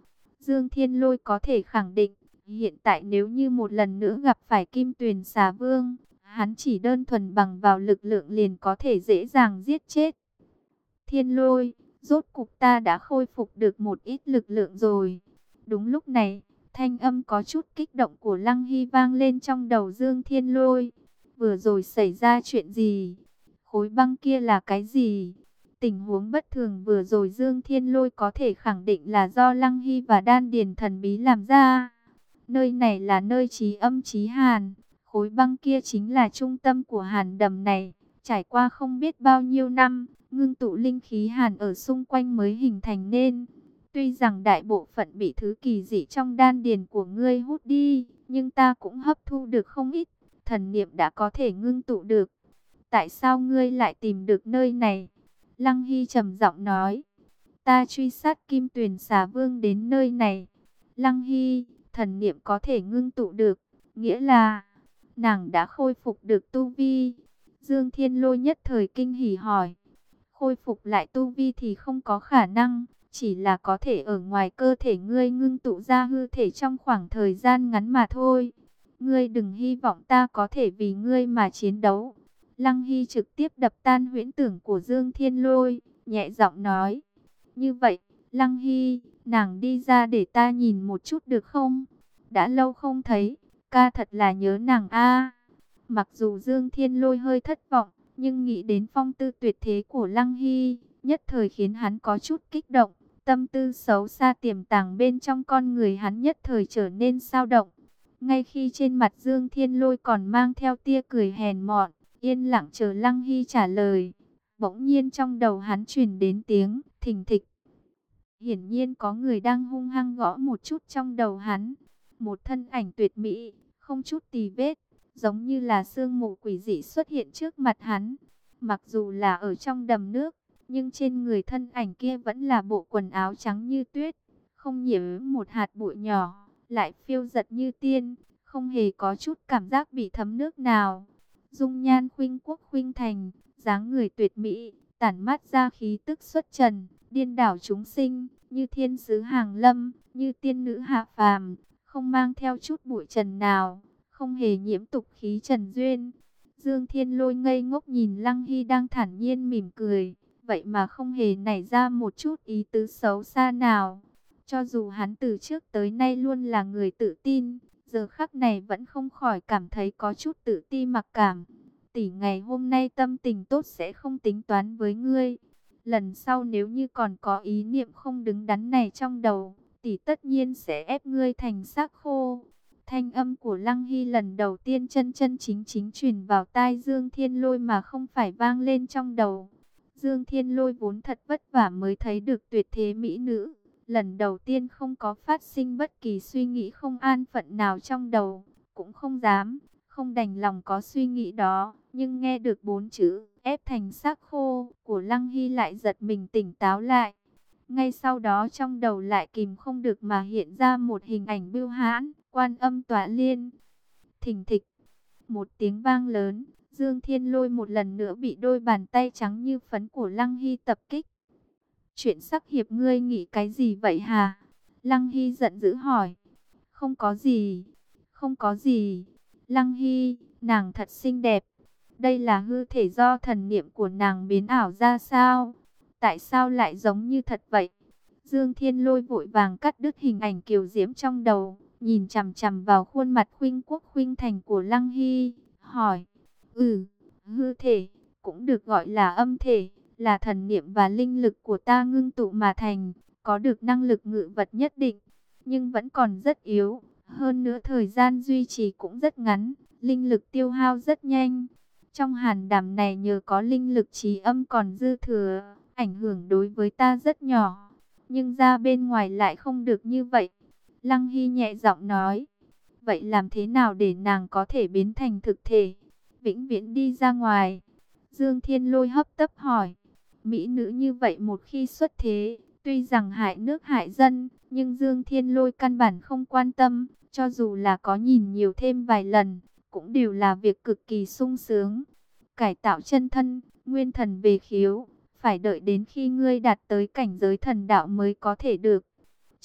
Dương Thiên Lôi có thể khẳng định, hiện tại nếu như một lần nữa gặp phải Kim Tuyền Xà Vương, hắn chỉ đơn thuần bằng vào lực lượng liền có thể dễ dàng giết chết. Thiên Lôi, rốt cục ta đã khôi phục được một ít lực lượng rồi. Đúng lúc này, thanh âm có chút kích động của Lăng Hy vang lên trong đầu Dương Thiên Lôi. Vừa rồi xảy ra chuyện gì? Khối băng kia là cái gì? Tình huống bất thường vừa rồi Dương Thiên Lôi có thể khẳng định là do Lăng Hy và Đan Điền thần bí làm ra. Nơi này là nơi chí âm chí hàn. Khối băng kia chính là trung tâm của hàn đầm này. Trải qua không biết bao nhiêu năm, ngưng tụ linh khí hàn ở xung quanh mới hình thành nên. Tuy rằng đại bộ phận bị thứ kỳ dị trong đan điền của ngươi hút đi, nhưng ta cũng hấp thu được không ít. Thần niệm đã có thể ngưng tụ được. Tại sao ngươi lại tìm được nơi này? Lăng Hy trầm giọng nói. Ta truy sát Kim Tuyền Xà Vương đến nơi này. Lăng Hy, thần niệm có thể ngưng tụ được, nghĩa là nàng đã khôi phục được tu vi. Dương Thiên Lôi nhất thời kinh hỉ hỏi. Khôi phục lại tu vi thì không có khả năng, chỉ là có thể ở ngoài cơ thể ngươi ngưng tụ ra hư thể trong khoảng thời gian ngắn mà thôi. Ngươi đừng hy vọng ta có thể vì ngươi mà chiến đấu. Lăng Hy trực tiếp đập tan huyễn tưởng của Dương Thiên Lôi, nhẹ giọng nói. Như vậy, Lăng Hy, nàng đi ra để ta nhìn một chút được không? Đã lâu không thấy, ca thật là nhớ nàng a. Mặc dù Dương Thiên Lôi hơi thất vọng, nhưng nghĩ đến phong tư tuyệt thế của Lăng Hy, nhất thời khiến hắn có chút kích động. Tâm tư xấu xa tiềm tàng bên trong con người hắn nhất thời trở nên dao động. Ngay khi trên mặt Dương Thiên Lôi còn mang theo tia cười hèn mọn, yên lặng chờ Lăng Hy trả lời, bỗng nhiên trong đầu hắn truyền đến tiếng thình thịch. Hiển nhiên có người đang hung hăng gõ một chút trong đầu hắn. Một thân ảnh tuyệt mỹ, không chút tì vết, giống như là sương mù quỷ dị xuất hiện trước mặt hắn. Mặc dù là ở trong đầm nước, nhưng trên người thân ảnh kia vẫn là bộ quần áo trắng như tuyết, không nhiễm một hạt bụi nhỏ, lại phiêu giật như tiên, không hề có chút cảm giác bị thấm nước nào. Dung nhan khuynh quốc khuynh thành, dáng người tuyệt mỹ, tản mát ra khí tức xuất trần, điên đảo chúng sinh, như thiên sứ hàng lâm, như tiên nữ hạ phàm, không mang theo chút bụi trần nào, không hề nhiễm tục khí trần duyên. Dương Thiên Lôi ngây ngốc nhìn Lăng Hy đang thản nhiên mỉm cười, vậy mà không hề nảy ra một chút ý tứ xấu xa nào. Cho dù hắn từ trước tới nay luôn là người tự tin, giờ khắc này vẫn không khỏi cảm thấy có chút tự ti mặc cảm. Tỷ ngày hôm nay tâm tình tốt sẽ không tính toán với ngươi. Lần sau nếu như còn có ý niệm không đứng đắn này trong đầu, tỷ tất nhiên sẽ ép ngươi thành xác khô. Thanh âm của Lăng Hy lần đầu tiên chân chân chính chính truyền vào tai Dương Thiên Lôi mà không phải vang lên trong đầu. Dương Thiên Lôi vốn thật vất vả mới thấy được tuyệt thế mỹ nữ. Lần đầu tiên không có phát sinh bất kỳ suy nghĩ không an phận nào trong đầu. Cũng không dám, không đành lòng có suy nghĩ đó. Nhưng nghe được bốn chữ ép thành xác khô của Lăng Hy lại giật mình tỉnh táo lại. Ngay sau đó trong đầu lại kìm không được mà hiện ra một hình ảnh bưu hãn, Quan Âm Tọa Liên. Thình thịch, một tiếng vang lớn, Dương Thiên Lôi một lần nữa bị đôi bàn tay trắng như phấn của Lăng Hy tập kích. Chuyện sắc hiệp ngươi nghĩ cái gì vậy hả? Lăng Hy giận dữ hỏi. Không có gì, không có gì. Lăng Hy, nàng thật xinh đẹp. Đây là hư thể do thần niệm của nàng biến ảo ra sao? Tại sao lại giống như thật vậy? Dương Thiên Lôi vội vàng cắt đứt hình ảnh kiều diễm trong đầu, nhìn chằm chằm vào khuôn mặt khuynh quốc khuynh thành của Lăng Hy, hỏi. Ừ, hư thể, cũng được gọi là âm thể, là thần niệm và linh lực của ta ngưng tụ mà thành, có được năng lực ngự vật nhất định, nhưng vẫn còn rất yếu. Hơn nữa thời gian duy trì cũng rất ngắn, linh lực tiêu hao rất nhanh. Trong hàn đàm này nhờ có linh lực trí âm còn dư thừa, ảnh hưởng đối với ta rất nhỏ. Nhưng ra bên ngoài lại không được như vậy. Lăng Hy nhẹ giọng nói. Vậy làm thế nào để nàng có thể biến thành thực thể, vĩnh viễn đi ra ngoài? Dương Thiên Lôi hấp tấp hỏi. Mỹ nữ như vậy một khi xuất thế, tuy rằng hại nước hại dân, nhưng Dương Thiên Lôi căn bản không quan tâm. Cho dù là có nhìn nhiều thêm vài lần, cũng đều là việc cực kỳ sung sướng. Cải tạo chân thân, nguyên thần về khiếu, phải đợi đến khi ngươi đạt tới cảnh giới thần đạo mới có thể được.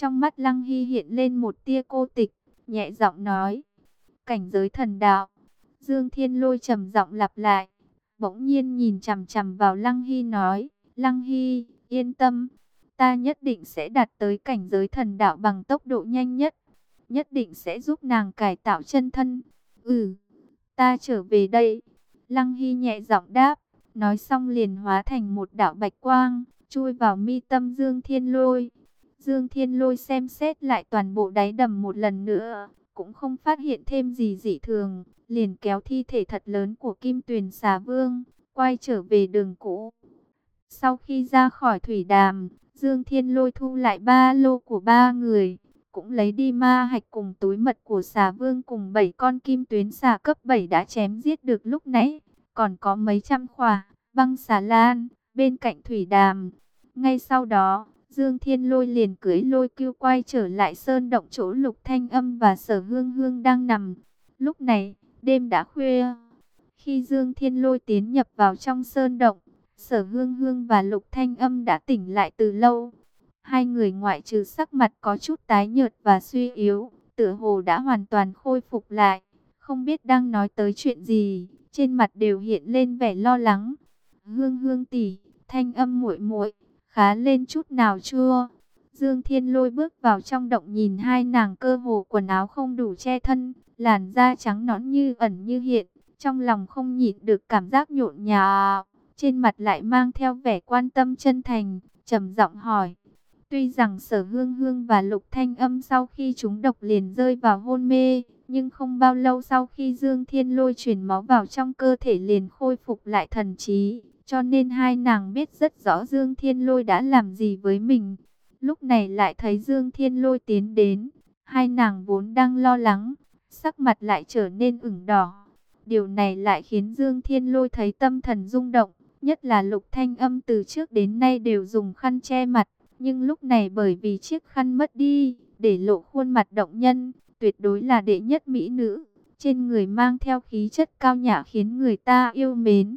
Trong mắt Lăng Hy hiện lên một tia cô tịch, nhẹ giọng nói, cảnh giới thần đạo. Dương Thiên Lôi trầm giọng lặp lại, bỗng nhiên nhìn chằm chằm vào Lăng Hy nói, Lăng Hy, yên tâm, ta nhất định sẽ đạt tới cảnh giới thần đạo bằng tốc độ nhanh nhất, nhất định sẽ giúp nàng cải tạo chân thân. Ừ, ta trở về đây. Lăng Hy nhẹ giọng đáp, nói xong liền hóa thành một đạo bạch quang, chui vào mi tâm Dương Thiên Lôi. Dương Thiên Lôi xem xét lại toàn bộ đáy đầm một lần nữa, cũng không phát hiện thêm gì dị thường, liền kéo thi thể thật lớn của Kim Tuyền Xà Vương, quay trở về đường cũ. Sau khi ra khỏi thủy đàm, Dương Thiên Lôi thu lại ba lô của ba người, cũng lấy đi ma hạch cùng túi mật của Xà Vương cùng bảy con kim tuyến xà cấp bảy đã chém giết được lúc nãy, còn có mấy trăm khỏa băng xà lan bên cạnh thủy đàm. Ngay sau đó, Dương Thiên Lôi liền cưỡi lôi cưu quay trở lại sơn động chỗ Lục Thanh Âm và Sở Hương Hương đang nằm. Lúc này, đêm đã khuya. Khi Dương Thiên Lôi tiến nhập vào trong sơn động, Sở Hương Hương và Lục Thanh Âm đã tỉnh lại từ lâu. Hai người ngoại trừ sắc mặt có chút tái nhợt và suy yếu, tựa hồ đã hoàn toàn khôi phục lại. Không biết đang nói tới chuyện gì, trên mặt đều hiện lên vẻ lo lắng. Hương Hương tỷ, Thanh Âm muội muội, khá lên chút nào chưa? Dương Thiên Lôi bước vào trong động nhìn hai nàng cơ hồ quần áo không đủ che thân, làn da trắng nõn như ẩn như hiện, trong lòng không nhịn được cảm giác nhộn nhạo, trên mặt lại mang theo vẻ quan tâm chân thành, trầm giọng hỏi. Tuy rằng Sở Hương Hương và Lục Thanh Âm sau khi trúng độc liền rơi vào hôn mê, nhưng không bao lâu sau khi Dương Thiên Lôi truyền máu vào trong cơ thể liền khôi phục lại thần trí, cho nên hai nàng biết rất rõ Dương Thiên Lôi đã làm gì với mình. Lúc này lại thấy Dương Thiên Lôi tiến đến, hai nàng vốn đang lo lắng, sắc mặt lại trở nên ửng đỏ. Điều này lại khiến Dương Thiên Lôi thấy tâm thần rung động, nhất là Lục Thanh Âm từ trước đến nay đều dùng khăn che mặt, nhưng lúc này bởi vì chiếc khăn mất đi, để lộ khuôn mặt động nhân, tuyệt đối là đệ nhất mỹ nữ, trên người mang theo khí chất cao nhã khiến người ta yêu mến.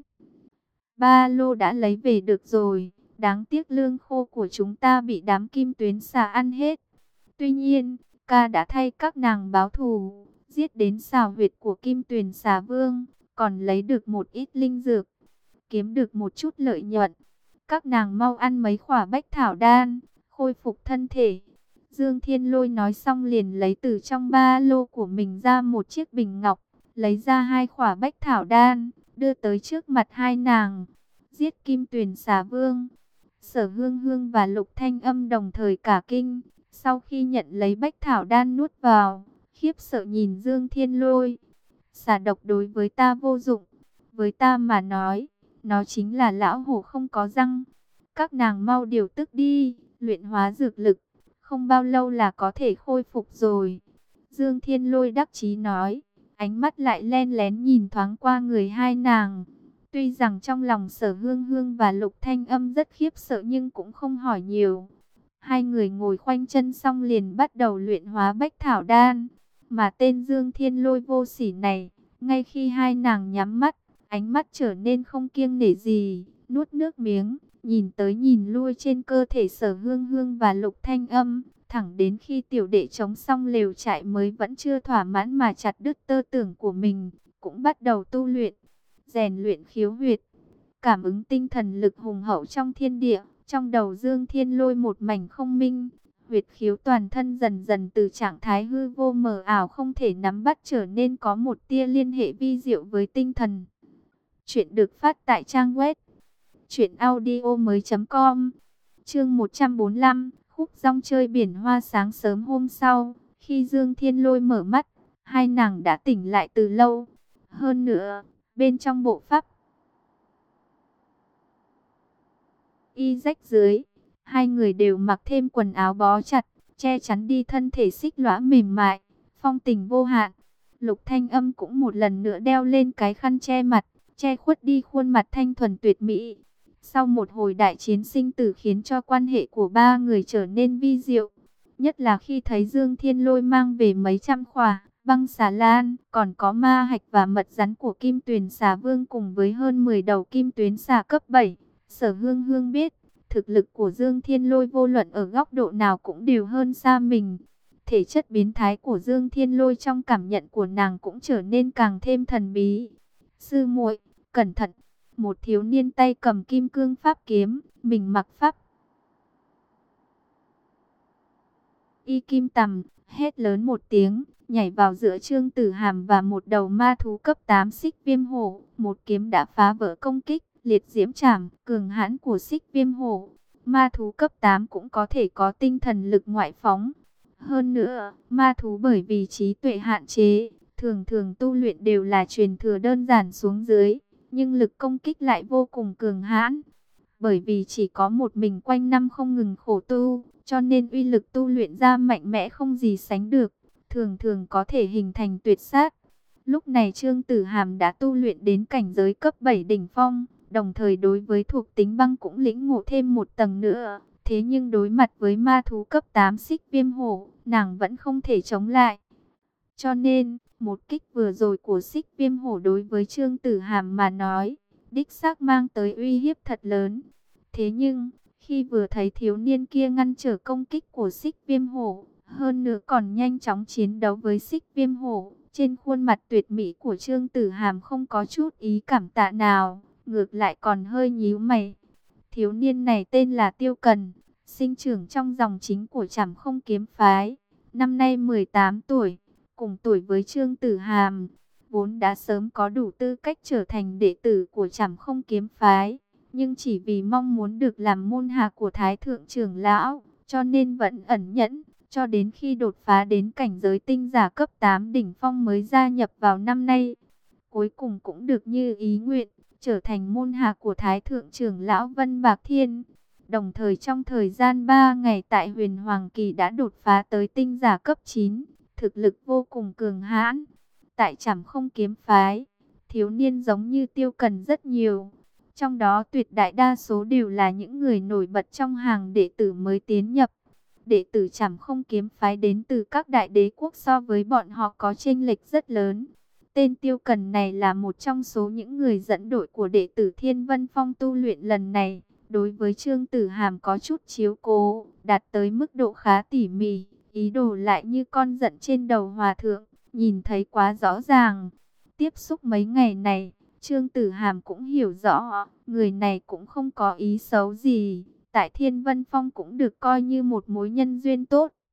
Ba lô đã lấy về được rồi, đáng tiếc lương khô của chúng ta bị đám kim tuyến xà ăn hết. Tuy nhiên, ca đã thay các nàng báo thù, giết đến xào huyệt của Kim Tuyền Xà Vương, còn lấy được một ít linh dược, kiếm được một chút lợi nhuận. Các nàng mau ăn mấy khỏa bách thảo đan, khôi phục thân thể. Dương Thiên Lôi nói xong liền lấy từ trong ba lô của mình ra một chiếc bình ngọc, lấy ra hai khỏa bách thảo đan, đưa tới trước mặt hai nàng. Giết Kim Tuyền Xà Vương. Sở Hương Hương và Lục Thanh Âm đồng thời cả kinh, sau khi nhận lấy bách thảo đan nuốt vào, khiếp sợ nhìn Dương Thiên Lôi. Xà độc đối với ta vô dụng, với ta mà nói, nó chính là lão hổ không có răng. Các nàng mau điều tức đi, luyện hóa dược lực, không bao lâu là có thể khôi phục rồi. Dương Thiên Lôi đắc chí nói, ánh mắt lại len lén nhìn thoáng qua người hai nàng. Tuy rằng trong lòng Sở Hương Hương và Lục Thanh Âm rất khiếp sợ nhưng cũng không hỏi nhiều. Hai người ngồi khoanh chân xong liền bắt đầu luyện hóa bách thảo đan. Mà tên Dương Thiên Lôi vô sỉ này, ngay khi hai nàng nhắm mắt, ánh mắt trở nên không kiêng nể gì, nuốt nước miếng, nhìn tới nhìn lui trên cơ thể Sở Hương Hương và Lục Thanh Âm, thẳng đến khi tiểu đệ chống xong lều trại mới vẫn chưa thỏa mãn mà chặt đứt tơ tưởng của mình, cũng bắt đầu tu luyện, rèn luyện khiếu huyệt, cảm ứng tinh thần lực hùng hậu trong thiên địa. Trong đầu Dương Thiên Lôi một mảnh không minh, huyệt khiếu toàn thân dần dần từ trạng thái hư vô mờ ảo không thể nắm bắt trở nên có một tia liên hệ vi diệu với tinh thần. Chuyện được phát tại trang web truyện audio mới chấm com. Chương một trăm bốn mươi lăm, khúc rong chơi biển hoa. Sáng sớm hôm sau, khi Dương Thiên Lôi mở mắt, hai nàng đã tỉnh lại từ lâu. Hơn nữa, bên trong bộ pháp y rách dưới, hai người đều mặc thêm quần áo bó chặt, che chắn đi thân thể xích lõa mềm mại, phong tình vô hạn. Lục Thanh Âm cũng một lần nữa đeo lên cái khăn che mặt, che khuất đi khuôn mặt thanh thuần tuyệt mỹ. Sau một hồi đại chiến sinh tử khiến cho quan hệ của ba người trở nên vi diệu, nhất là khi thấy Dương Thiên Lôi mang về mấy trăm khỏa băng xà lan, còn có ma hạch và mật rắn của Kim Tuyền Xà Vương cùng với hơn mười đầu kim tuyến xà cấp bảy. Sở Hương Hương biết, Thực lực của Dương Thiên Lôi vô luận ở góc độ nào cũng đều hơn xa mình. Thể chất biến thái của Dương Thiên Lôi trong cảm nhận của nàng cũng trở nên càng thêm thần bí. Sư muội, cẩn thận! Một thiếu niên tay cầm kim cương pháp kiếm, mình mặc pháp y kim tằm, hét lớn một tiếng, nhảy vào giữa Trương Tử Hàm và một đầu ma thú cấp tám xích viêm hổ. Một kiếm đã phá vỡ công kích, liệt diễm trảm, cường hãn của xích viêm hổ. Ma thú cấp tám cũng có thể có tinh thần lực ngoại phóng. Hơn nữa, ma thú bởi vì trí tuệ hạn chế, thường thường tu luyện đều là truyền thừa đơn giản xuống dưới, nhưng lực công kích lại vô cùng cường hãn. Bởi vì chỉ có một mình quanh năm không ngừng khổ tu, cho nên uy lực tu luyện ra mạnh mẽ không gì sánh được, thường thường có thể hình thành tuyệt sát. Lúc này Trương Tử Hàm đã tu luyện đến cảnh giới cấp bảy đỉnh phong, đồng thời đối với thuộc tính băng cũng lĩnh ngộ thêm một tầng nữa. Thế nhưng đối mặt với ma thú cấp tám xích viêm hổ, nàng vẫn không thể chống lại. Cho nên, một kích vừa rồi của xích viêm hổ đối với Trương Tử Hàm mà nói, đích xác mang tới uy hiếp thật lớn. Thế nhưng, khi vừa thấy thiếu niên kia ngăn trở công kích của xích viêm hổ, hơn nữa còn nhanh chóng chiến đấu với xích viêm hổ, trên khuôn mặt tuyệt mỹ của Trương Tử Hàm không có chút ý cảm tạ nào, ngược lại còn hơi nhíu mày. Thiếu niên này tên là Tiêu Cần, sinh trưởng trong dòng chính của Trảm Không Kiếm Phái, năm nay mười tám tuổi, cùng tuổi với Trương Tử Hàm, vốn đã sớm có đủ tư cách trở thành đệ tử của Trảm Không Kiếm Phái, nhưng chỉ vì mong muốn được làm môn hạ của Thái Thượng trưởng lão, cho nên vẫn ẩn nhẫn, cho đến khi đột phá đến cảnh giới tinh giả cấp tám đỉnh phong mới gia nhập vào năm nay. Cuối cùng cũng được như ý nguyện, trở thành môn hạ của Thái Thượng trưởng lão Vân Bạc Thiên. Đồng thời trong thời gian ba ngày tại Huyền Hoàng Kỳ đã đột phá tới tinh giả cấp chín, thực lực vô cùng cường hãn. Tại Trảm Không Kiếm Phái, thiếu niên giống như Tiêu Cần rất nhiều. Trong đó tuyệt đại đa số đều là những người nổi bật trong hàng đệ tử mới tiến nhập. Đệ tử Trảm Không Kiếm Phái đến từ các đại đế quốc, so với bọn họ có chênh lệch rất lớn. Tên Tiêu Cần này là một trong số những người dẫn đội của đệ tử Thiên Vân Phong tu luyện lần này. Đối với Trương Tử Hàm có chút chiếu cố, đạt tới mức độ khá tỉ mỉ, ý đồ lại như con giận trên đầu hòa thượng, nhìn thấy quá rõ ràng. Tiếp xúc mấy ngày này, Trương Tử Hàm cũng hiểu rõ, người này cũng không có ý xấu gì, tại Thiên Vân Phong cũng được coi như một mối nhân duyên tốt.